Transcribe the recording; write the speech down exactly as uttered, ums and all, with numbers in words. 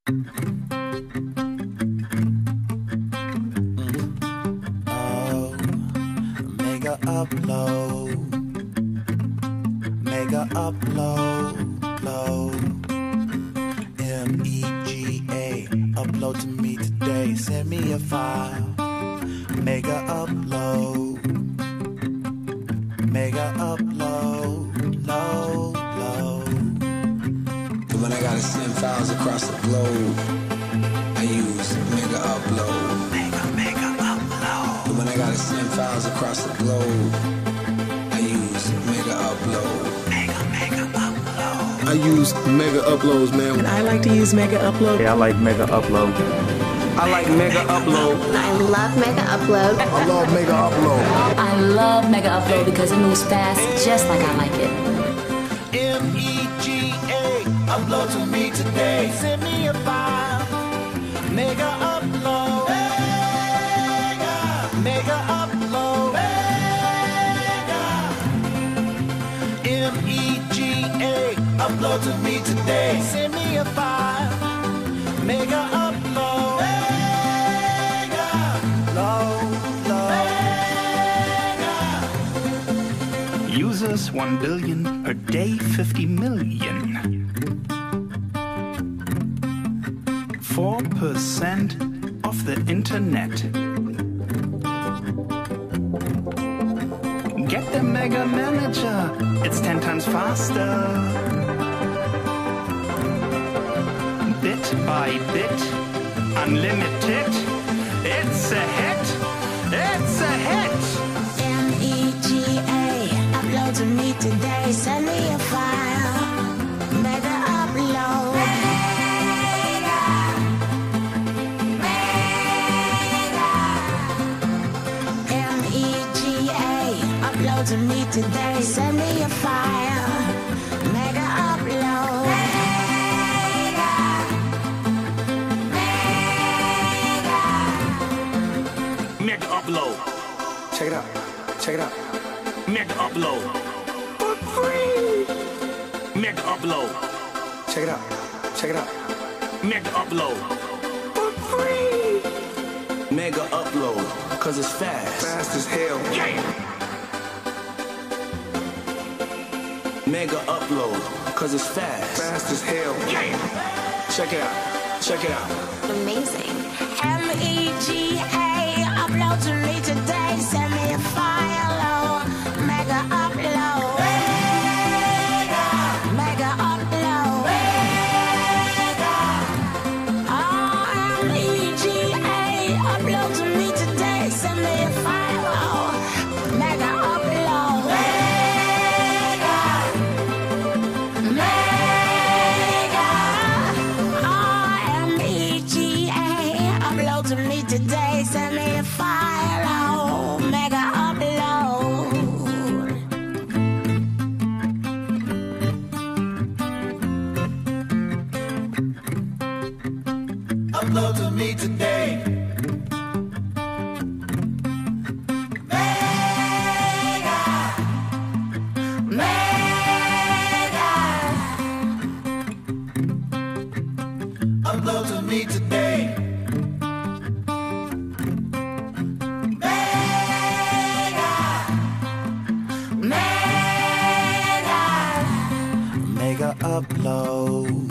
Oh, mega upload, mega upload, load. M E G A, upload to me today. Send me a file. Mega upload, mega upload, load, load. When I gotta send files across the globe, I use mega upload. Mega, mega upload. When I gotta send files across the globe, I use mega upload. Mega, mega upload. I use mega uploads, man. And I like to use Mega Upload. Yeah, I like Mega Upload. I like mega upload. I love Mega Upload. I love mega upload. I love Mega Upload because it moves fast just like I like it. M E G A, upload to me today. Send me a file. Mega upload. Mega, mega upload. Mega. M E G A, upload to me today. Send me a file. Mega upload. Mega, load, load. Users one billion, per day fifty million. four percent of the internet. Get the Mega Manager, it's ten times faster. Bit by bit, unlimited. It's a hit, it's a hit. M E G A, upload to me today. Send me a file. Mega Upload. Mega. Mega. M E G A, upload to me today. Send me a file. Mega Upload. Mega. Mega. Mega Upload, Check it out. Check it out. Mega Upload, for free. Mega Upload, Check it out. Check it out. Mega Upload, For free. Mega upload, cause it's fast. Fast as hell. yeah. Mega upload, cause it's fast. Fast as hell. Yeah. Check it out. Check it out. Amazing. M E G A, upload to me today. Send me a file. Oh, Mega Upload. Mega. Mega Upload. Mega. Oh, M E G A, upload to me today. Send me a file. Oh, Mega Upload. Mega. Mega. Oh, M E G A, upload to me today. Send me a file. Oh, Mega Upload. Upload to me today. Mega, Mega. upload to me today. Mega, Mega. mega upload.